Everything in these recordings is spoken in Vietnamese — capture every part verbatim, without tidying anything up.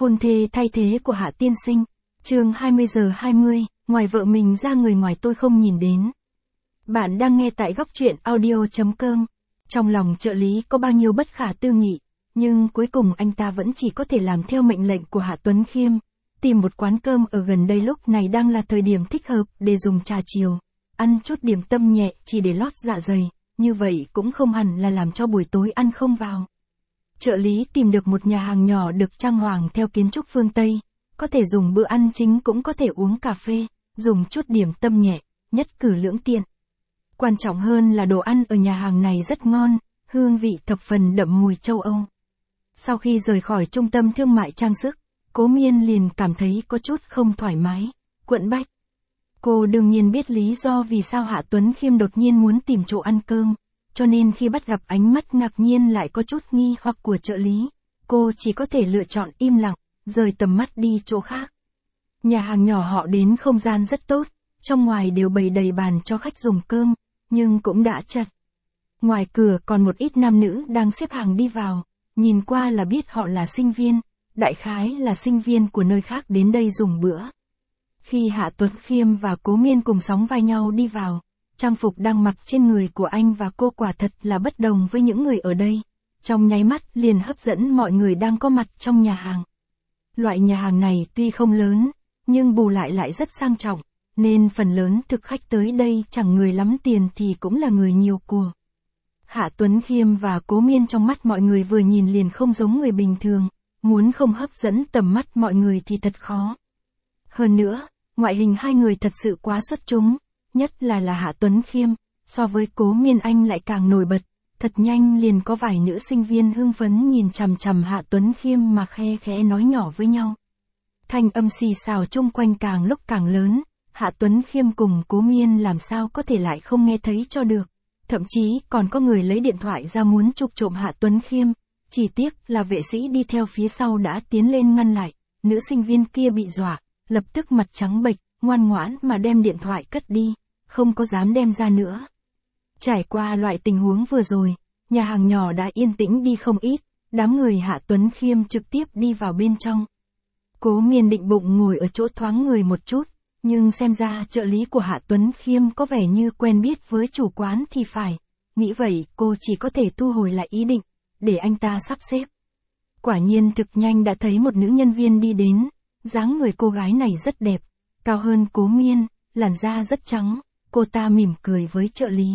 Hôn thê thay thế của Hạ tiên sinh. Chương hai mươi giờ hai mươi, ngoài vợ mình ra người ngoài tôi không nhìn đến. Bạn đang nghe tại góc truyện audio chấm com. Trong lòng trợ lý có bao nhiêu bất khả tư nghị, nhưng cuối cùng anh ta vẫn chỉ có thể làm theo mệnh lệnh của Hạ Tuấn Khiêm, tìm một quán cơm ở gần đây, lúc này đang là thời điểm thích hợp để dùng trà chiều, ăn chút điểm tâm nhẹ chỉ để lót dạ dày, như vậy cũng không hẳn là làm cho buổi tối ăn không vào. Trợ lý tìm được một nhà hàng nhỏ được trang hoàng theo kiến trúc phương Tây, có thể dùng bữa ăn chính cũng có thể uống cà phê, dùng chút điểm tâm nhẹ, nhất cử lưỡng tiện. Quan trọng hơn là đồ ăn ở nhà hàng này rất ngon, hương vị thập phần đậm mùi châu Âu. Sau khi rời khỏi trung tâm thương mại trang sức, Cố Miên liền cảm thấy có chút không thoải mái, quẫn bách. Cô đương nhiên biết lý do vì sao Hạ Tuấn Khiêm đột nhiên muốn tìm chỗ ăn cơm, cho nên khi bắt gặp ánh mắt ngạc nhiên lại có chút nghi hoặc của trợ lý, cô chỉ có thể lựa chọn im lặng, rời tầm mắt đi chỗ khác. Nhà hàng nhỏ họ đến không gian rất tốt, trong ngoài đều bày đầy bàn cho khách dùng cơm, nhưng cũng đã chật. Ngoài cửa còn một ít nam nữ đang xếp hàng đi vào, nhìn qua là biết họ là sinh viên, đại khái là sinh viên của nơi khác đến đây dùng bữa. Khi Hạ Tuấn Khiêm và Cố Miên cùng sóng vai nhau đi vào, trang phục đang mặc trên người của anh và cô quả thật là bất đồng với những người ở đây, trong nháy mắt liền hấp dẫn mọi người đang có mặt trong nhà hàng. Loại nhà hàng này tuy không lớn, nhưng bù lại lại rất sang trọng, nên phần lớn thực khách tới đây chẳng người lắm tiền thì cũng là người nhiều của. Hạ Tuấn Khiêm và Cố Miên trong mắt mọi người vừa nhìn liền không giống người bình thường, muốn không hấp dẫn tầm mắt mọi người thì thật khó. Hơn nữa, ngoại hình hai người thật sự quá xuất chúng, nhất là là Hạ Tuấn Khiêm, so với Cố Miên anh lại càng nổi bật, thật nhanh liền có vài nữ sinh viên hưng phấn nhìn chằm chằm Hạ Tuấn Khiêm mà khe khẽ nói nhỏ với nhau. Thanh âm xì xào chung quanh càng lúc càng lớn, Hạ Tuấn Khiêm cùng Cố Miên làm sao có thể lại không nghe thấy cho được, thậm chí còn có người lấy điện thoại ra muốn chụp trộm Hạ Tuấn Khiêm, chỉ tiếc là vệ sĩ đi theo phía sau đã tiến lên ngăn lại, nữ sinh viên kia bị dọa, lập tức mặt trắng bệch, ngoan ngoãn mà đem điện thoại cất đi, không có dám đem ra nữa. Trải qua loại tình huống vừa rồi, nhà hàng nhỏ đã yên tĩnh đi không ít, đám người Hạ Tuấn Khiêm trực tiếp đi vào bên trong. Cố Miên định bụng ngồi ở chỗ thoáng người một chút, nhưng xem ra trợ lý của Hạ Tuấn Khiêm có vẻ như quen biết với chủ quán thì phải, nghĩ vậy cô chỉ có thể thu hồi lại ý định, để anh ta sắp xếp. Quả nhiên thực nhanh đã thấy một nữ nhân viên đi đến, dáng người cô gái này rất đẹp, cao hơn Cố Miên, làn da rất trắng, cô ta mỉm cười với trợ lý.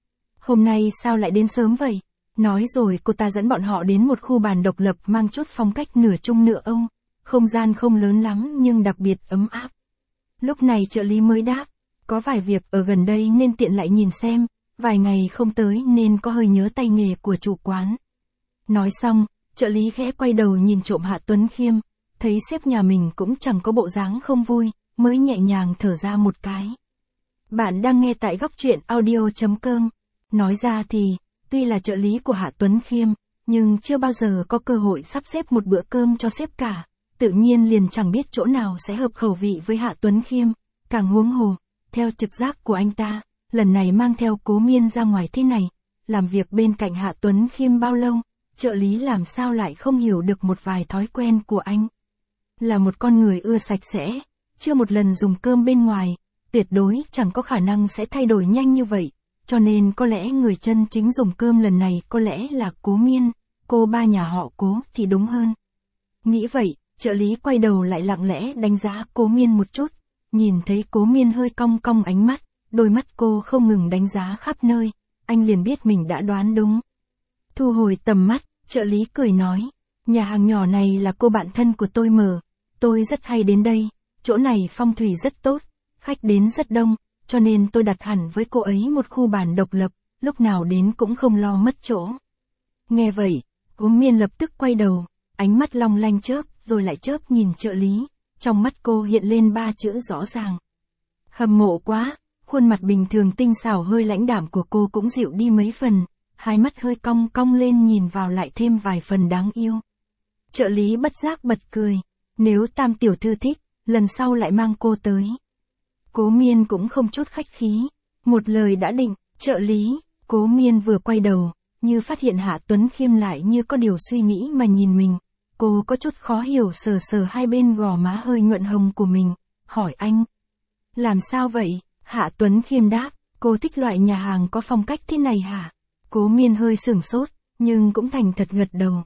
Hôm nay sao lại đến sớm vậy? Nói rồi cô ta dẫn bọn họ đến một khu bàn độc lập mang chút phong cách nửa Trung nửa Âu, không gian không lớn lắm nhưng đặc biệt ấm áp. Lúc này trợ lý mới đáp, có vài việc ở gần đây nên tiện lại nhìn xem, vài ngày không tới nên có hơi nhớ tay nghề của chủ quán. Nói xong, trợ lý khẽ quay đầu nhìn trộm Hạ Tuấn Khiêm, thấy sếp nhà mình cũng chẳng có bộ dáng không vui, mới nhẹ nhàng thở ra một cái. Bạn đang nghe tại góc truyện audio chấm com. Nói ra thì, tuy là trợ lý của Hạ Tuấn Khiêm, nhưng chưa bao giờ có cơ hội sắp xếp một bữa cơm cho sếp cả, tự nhiên liền chẳng biết chỗ nào sẽ hợp khẩu vị với Hạ Tuấn Khiêm, càng huống hồ, theo trực giác của anh ta, lần này mang theo Cố Miên ra ngoài thế này, làm việc bên cạnh Hạ Tuấn Khiêm bao lâu, trợ lý làm sao lại không hiểu được một vài thói quen của anh. Là một con người ưa sạch sẽ, chưa một lần dùng cơm bên ngoài, tuyệt đối chẳng có khả năng sẽ thay đổi nhanh như vậy, cho nên có lẽ người chân chính dùng cơm lần này có lẽ là Cố Miên, cô ba nhà họ Cố thì đúng hơn. Nghĩ vậy, trợ lý quay đầu lại lặng lẽ đánh giá Cố Miên một chút, nhìn thấy Cố Miên hơi cong cong ánh mắt, đôi mắt cô không ngừng đánh giá khắp nơi, anh liền biết mình đã đoán đúng. Thu hồi tầm mắt, trợ lý cười nói, nhà hàng nhỏ này là cô bạn thân của tôi mở, tôi rất hay đến đây, chỗ này phong thủy rất tốt, khách đến rất đông, cho nên tôi đặt hẳn với cô ấy một khu bàn độc lập, lúc nào đến cũng không lo mất chỗ. Nghe vậy, Cố Miên lập tức quay đầu, ánh mắt long lanh chớp, rồi lại chớp nhìn trợ lý, trong mắt cô hiện lên ba chữ rõ ràng. Hâm mộ quá, khuôn mặt bình thường tinh xảo hơi lãnh đạm của cô cũng dịu đi mấy phần, hai mắt hơi cong cong lên nhìn vào lại thêm vài phần đáng yêu. Trợ lý bất giác bật cười, nếu Tam tiểu thư thích, lần sau lại mang cô tới. Cố Miên cũng không chút khách khí, một lời đã định, trợ lý, Cố Miên vừa quay đầu, như phát hiện Hạ Tuấn Khiêm lại như có điều suy nghĩ mà nhìn mình, Cô có chút khó hiểu sờ sờ hai bên gò má hơi nhuận hồng của mình, hỏi anh. Làm sao vậy? Hạ Tuấn Khiêm đáp, cô thích loại nhà hàng có phong cách thế này hả? Cố Miên hơi sửng sốt, nhưng cũng thành thật gật đầu.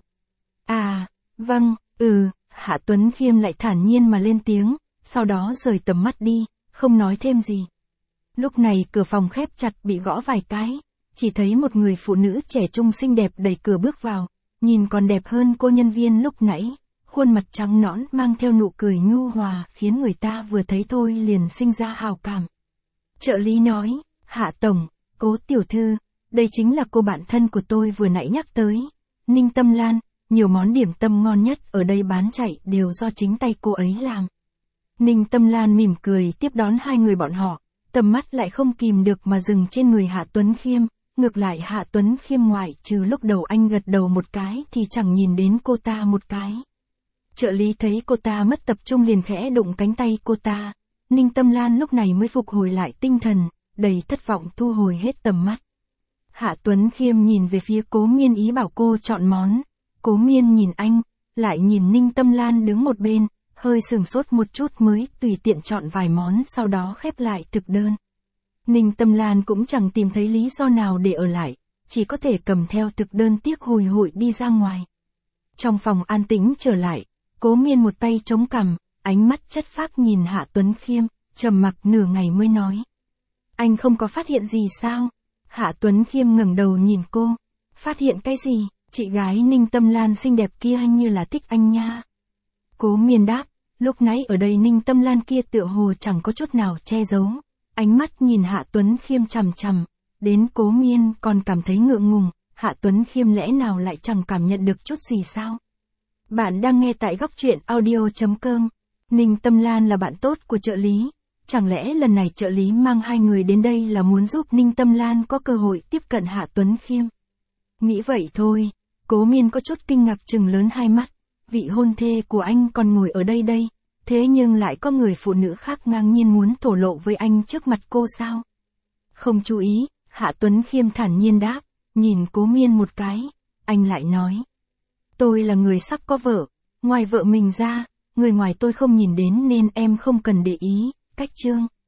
À, vâng, ừ, Hạ Tuấn Khiêm lại thản nhiên mà lên tiếng, sau đó rời tầm mắt đi, không nói thêm gì. Lúc này cửa phòng khép chặt bị gõ vài cái, chỉ thấy một người phụ nữ trẻ trung xinh đẹp đẩy cửa bước vào, nhìn còn đẹp hơn cô nhân viên lúc nãy, khuôn mặt trắng nõn mang theo nụ cười nhu hòa khiến người ta vừa thấy thôi liền sinh ra hào cảm. Trợ lý nói, Hạ Tổng, Cố tiểu thư, đây chính là cô bạn thân của tôi vừa nãy nhắc tới, Ninh Tâm Lan, nhiều món điểm tâm ngon nhất ở đây bán chạy đều do chính tay cô ấy làm. Ninh Tâm Lan mỉm cười tiếp đón hai người bọn họ, tầm mắt lại không kìm được mà dừng trên người Hạ Tuấn Khiêm, ngược lại Hạ Tuấn Khiêm ngoại trừ lúc đầu anh gật đầu một cái thì chẳng nhìn đến cô ta một cái. Trợ lý thấy cô ta mất tập trung liền khẽ đụng cánh tay cô ta, Ninh Tâm Lan lúc này mới phục hồi lại tinh thần, đầy thất vọng thu hồi hết tầm mắt. Hạ Tuấn Khiêm nhìn về phía Cố Miên ý bảo cô chọn món, Cố Miên nhìn anh, lại nhìn Ninh Tâm Lan đứng một bên, hơi sừng sốt một chút mới tùy tiện chọn vài món sau đó khép lại thực đơn. Ninh Tâm Lan cũng chẳng tìm thấy lý do nào để ở lại, chỉ có thể cầm theo thực đơn tiếc hùi hụi đi ra ngoài. Trong phòng an tĩnh trở lại, Cố Miên một tay chống cằm, ánh mắt chất phác nhìn Hạ Tuấn Khiêm, trầm mặc nửa ngày mới nói. Anh không có phát hiện gì sao? Hạ Tuấn Khiêm ngẩng đầu nhìn cô. Phát hiện cái gì? Chị gái Ninh Tâm Lan xinh đẹp kia hình như là thích anh nha. Cố Miên đáp, lúc nãy ở đây Ninh Tâm Lan kia tựa hồ chẳng có chút nào che giấu. Ánh mắt nhìn Hạ Tuấn Khiêm chằm chằm, đến Cố Miên còn cảm thấy ngượng ngùng, Hạ Tuấn Khiêm lẽ nào lại chẳng cảm nhận được chút gì sao? Bạn đang nghe tại góc truyện audio chấm com. Ninh Tâm Lan là bạn tốt của trợ lý. Chẳng lẽ lần này trợ lý mang hai người đến đây là muốn giúp Ninh Tâm Lan có cơ hội tiếp cận Hạ Tuấn Khiêm? Nghĩ vậy thôi, Cố Miên có chút kinh ngạc trừng lớn hai mắt, vị hôn thê của anh còn ngồi ở đây đây, thế nhưng lại có người phụ nữ khác ngang nhiên muốn thổ lộ với anh trước mặt cô sao? Không chú ý, Hạ Tuấn Khiêm thản nhiên đáp, nhìn Cố Miên một cái, anh lại nói. Tôi là người sắp có vợ, ngoài vợ mình ra, người ngoài tôi không nhìn đến nên em không cần để ý, cách chương.